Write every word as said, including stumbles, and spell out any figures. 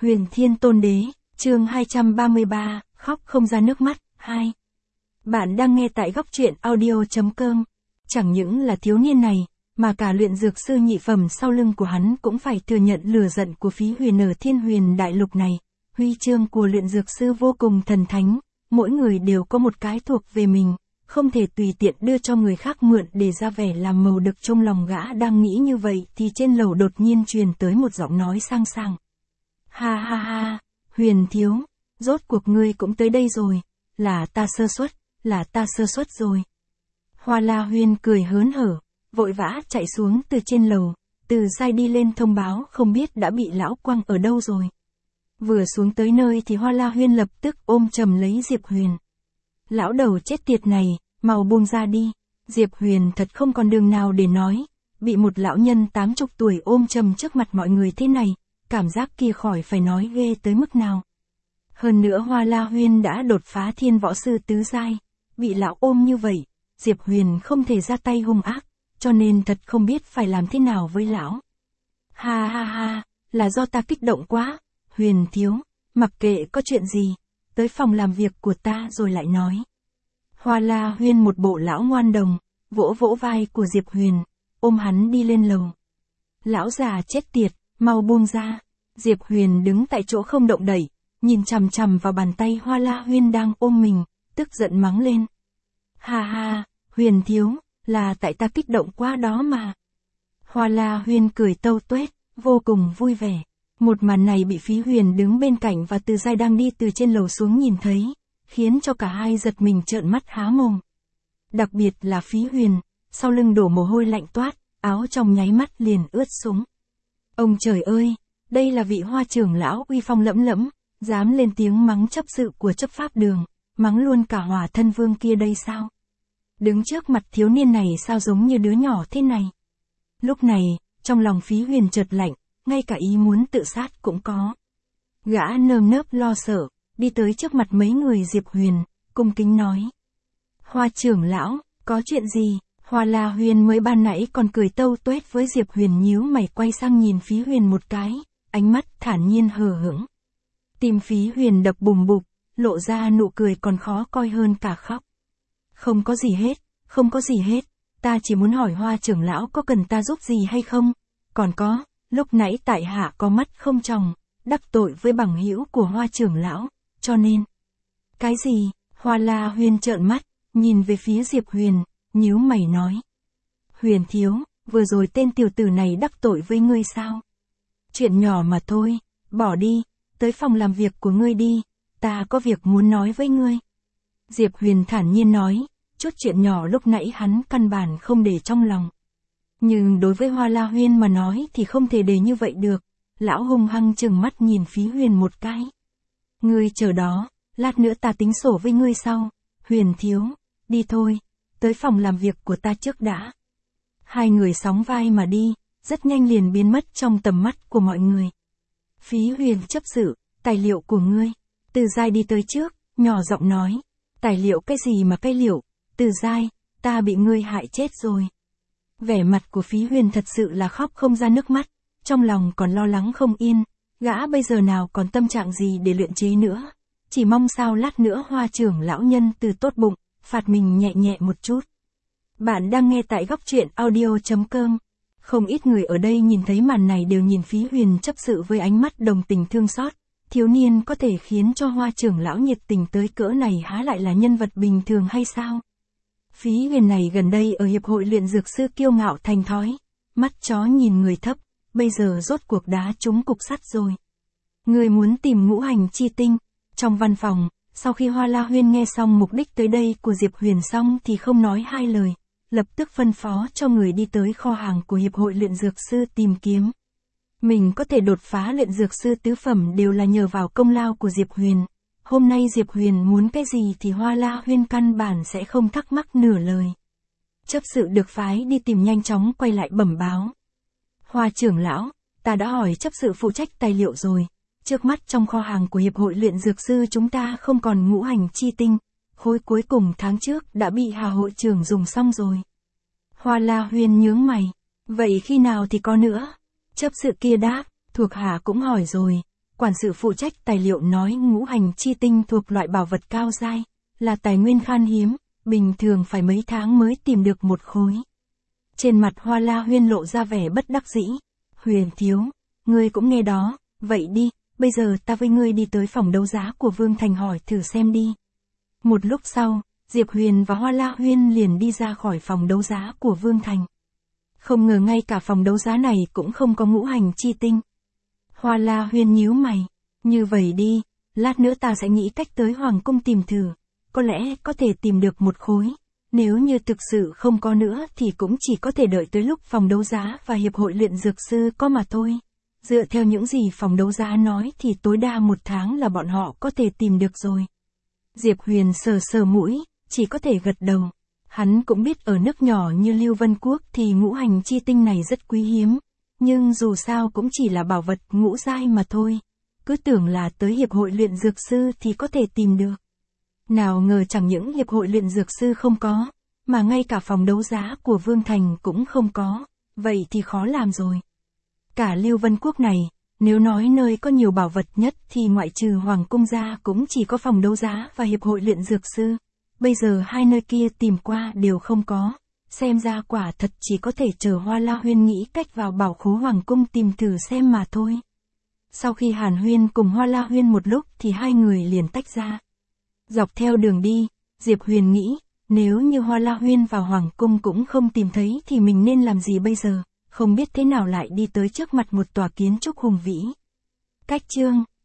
Huyền Thiên Tôn Đế, chương hai trăm ba mươi ba, khóc không ra nước mắt, hai. Bạn đang nghe tại góc truyện audio.com. Chẳng những là thiếu niên này, mà cả luyện dược sư nhị phẩm sau lưng của hắn cũng phải thừa nhận lửa giận của Phí Huyền ở Thiên Huyền đại lục này. Huy chương của luyện dược sư vô cùng thần thánh, mỗi người đều có một cái thuộc về mình, không thể tùy tiện đưa cho người khác mượn để ra vẻ làm màu đực. Trong lòng gã đang nghĩ như vậy thì trên lầu đột nhiên truyền tới một giọng nói sang sảng. Ha ha ha, Huyền thiếu, rốt cuộc ngươi cũng tới đây rồi, là ta sơ suất, là ta sơ suất rồi. Hoa La Huyên cười hớn hở, vội vã chạy xuống từ trên lầu, Từ Giai đi lên thông báo không biết đã bị lão quăng ở đâu rồi. Vừa xuống tới nơi thì Hoa La Huyên lập tức ôm chầm lấy Diệp Huyền. Lão đầu chết tiệt này, mau buông ra đi. Diệp Huyền thật không còn đường nào để nói, bị một lão nhân tám chục tuổi ôm chầm trước mặt mọi người thế này, cảm giác kia khỏi phải nói ghê tới mức nào. Hơn nữa Hoa La Huyên đã đột phá thiên võ sư tứ giai, bị lão ôm như vậy, Diệp Huyền không thể ra tay hung ác, cho nên thật không biết phải làm thế nào với lão. Ha ha ha, là do ta kích động quá, Huyền thiếu, mặc kệ có chuyện gì, tới phòng làm việc của ta rồi lại nói. Hoa La Huyên một bộ lão ngoan đồng, vỗ vỗ vai của Diệp Huyền, ôm hắn đi lên lầu. Lão già chết tiệt, mau buông ra. Diệp Huyền đứng tại chỗ không động đậy, nhìn chằm chằm vào bàn tay Hoa La Huyên đang ôm mình, tức giận mắng lên. Ha ha, Huyền thiếu, là tại ta kích động quá đó mà. Hoa La Huyên cười tâu tuét, vô cùng vui vẻ. Một màn này bị Phí Huyền đứng bên cạnh và Từ Giai đang đi từ trên lầu xuống nhìn thấy, khiến cho cả hai giật mình trợn mắt há mồm. Đặc biệt là Phí Huyền, sau lưng đổ mồ hôi lạnh toát, áo trong nháy mắt liền ướt sũng. Ông trời ơi, đây là vị Hoa trưởng lão uy phong lẫm lẫm, dám lên tiếng mắng chấp sự của chấp pháp đường, mắng luôn cả Hỏa Thân Vương kia đây sao? Đứng trước mặt thiếu niên này sao giống như đứa nhỏ thế này? Lúc này, trong lòng Phí Huyền chợt lạnh, ngay cả ý muốn tự sát cũng có. Gã nơm nớp lo sợ, đi tới trước mặt mấy người Diệp Huyền, cung kính nói. Hoa trưởng lão, có chuyện gì? Hoa La Huyên mới ban nãy còn cười tâu tuét với Diệp Huyền, nhíu mày quay sang nhìn Phí Huyền một cái, ánh mắt thản nhiên hờ hững. Tim Phí Huyền đập bùm bụp, lộ ra nụ cười còn khó coi hơn cả khóc. Không có gì hết, không có gì hết, ta chỉ muốn hỏi Hoa trưởng lão có cần ta giúp gì hay không? Còn có, lúc nãy tại hạ có mắt không tròng, đắc tội với bằng hữu của Hoa trưởng lão, cho nên. Cái gì? Hoa La Huyên trợn mắt, nhìn về phía Diệp Huyền, nhíu mày nói. Huyền thiếu, vừa rồi tên tiểu tử này đắc tội với ngươi sao? Chuyện nhỏ mà thôi, bỏ đi, tới phòng làm việc của ngươi đi, ta có việc muốn nói với ngươi. Diệp Huyền thản nhiên nói, chút chuyện nhỏ lúc nãy hắn căn bản không để trong lòng. Nhưng đối với Hoa La Huyên mà nói thì không thể để như vậy được, lão hung hăng trừng mắt nhìn Phí Huyền một cái. Ngươi chờ đó, lát nữa ta tính sổ với ngươi sau, Huyền thiếu, đi thôi, tới phòng làm việc của ta trước đã. Hai người sóng vai mà đi, rất nhanh liền biến mất trong tầm mắt của mọi người. Phí Huyền chấp sự, tài liệu của ngươi. Từ Giai đi tới trước, nhỏ giọng nói. Tài liệu cái gì mà cái liệu, Từ Giai, ta bị ngươi hại chết rồi. Vẻ mặt của Phí Huyền thật sự là khóc không ra nước mắt, trong lòng còn lo lắng không yên, gã bây giờ nào còn tâm trạng gì để luyện chế nữa, chỉ mong sao lát nữa Hoa trưởng lão nhân từ tốt bụng, phạt mình nhẹ nhẹ một chút. Bạn đang nghe tại góc truyện audio.com. Không ít người ở đây nhìn thấy màn này đều nhìn Phí Huyền chấp sự với ánh mắt đồng tình thương xót, thiếu niên có thể khiến cho Hoa trưởng lão nhiệt tình tới cỡ này há lại là nhân vật bình thường hay sao? Phí Huyền này gần đây ở hiệp hội luyện dược sư kiêu ngạo thành thói, mắt chó nhìn người thấp, bây giờ rốt cuộc đá trúng cục sắt rồi. Người muốn tìm ngũ hành chi tinh. Trong văn phòng, sau khi Hoa La Huyên nghe xong mục đích tới đây của Diệp Huyền xong thì không nói hai lời, lập tức phân phó cho người đi tới kho hàng của hiệp hội luyện dược sư tìm kiếm. Mình có thể đột phá luyện dược sư tứ phẩm đều là nhờ vào công lao của Diệp Huyền. Hôm nay Diệp Huyền muốn cái gì thì Hoa La Huyên căn bản sẽ không thắc mắc nửa lời. Chấp sự được phái đi tìm nhanh chóng quay lại bẩm báo. Hoa trưởng lão, ta đã hỏi chấp sự phụ trách tài liệu rồi. Trước mắt trong kho hàng của hiệp hội luyện dược sư chúng ta không còn ngũ hành chi tinh. Khối cuối cùng tháng trước đã bị Hà hội trưởng dùng xong rồi. Hoa La Huyên nhướng mày. Vậy khi nào thì có nữa? Chấp sự kia đáp, thuộc hạ cũng hỏi rồi. quản sự phụ trách tài liệu nói ngũ hành chi tinh thuộc loại bảo vật cao giai, là tài nguyên khan hiếm, bình thường phải mấy tháng mới tìm được một khối. Trên mặt Hoa La Huyên lộ ra vẻ bất đắc dĩ. Huyền thiếu, ngươi cũng nghe đó, vậy đi, bây giờ ta với ngươi đi tới phòng đấu giá của Vương Thành hỏi thử xem đi. Một lúc sau, Diệp Huyền và Hoa La Huyên liền đi ra khỏi phòng đấu giá của Vương Thành. Không ngờ ngay cả phòng đấu giá này cũng không có ngũ hành chi tinh. Hoa La Huyên nhíu mày, như vậy đi, lát nữa ta sẽ nghĩ cách tới Hoàng Cung tìm thử, có lẽ có thể tìm được một khối. Nếu như thực sự không có nữa thì cũng chỉ có thể đợi tới lúc phòng đấu giá và hiệp hội luyện dược sư có mà thôi. Dựa theo những gì phòng đấu giá nói thì tối đa một tháng là bọn họ có thể tìm được rồi. Diệp Huyền sờ sờ mũi, chỉ có thể gật đầu. Hắn cũng biết ở nước nhỏ như Lưu Vân Quốc thì ngũ hành chi tinh này rất quý hiếm. Nhưng dù sao cũng chỉ là bảo vật ngũ giai mà thôi. Cứ tưởng là tới hiệp hội luyện dược sư thì có thể tìm được. Nào ngờ chẳng những hiệp hội luyện dược sư không có, mà ngay cả phòng đấu giá của Vương Thành cũng không có, vậy thì khó làm rồi. Cả Lưu Vân Quốc này, nếu nói nơi có nhiều bảo vật nhất thì ngoại trừ Hoàng Cung ra cũng chỉ có phòng đấu giá và hiệp hội luyện dược sư. Bây giờ hai nơi kia tìm qua đều không có, xem ra quả thật chỉ có thể chờ Hoa La Huyên nghĩ cách vào bảo khố Hoàng Cung tìm thử xem mà thôi. Sau khi Hàn Huyên cùng Hoa La Huyên một lúc thì hai người liền tách ra. Dọc theo đường đi, Diệp Huyền nghĩ, nếu như Hoa La Huyên vào Hoàng Cung cũng không tìm thấy thì mình nên làm gì bây giờ, không biết thế nào lại đi tới trước mặt một tòa kiến trúc hùng vĩ. Cách chương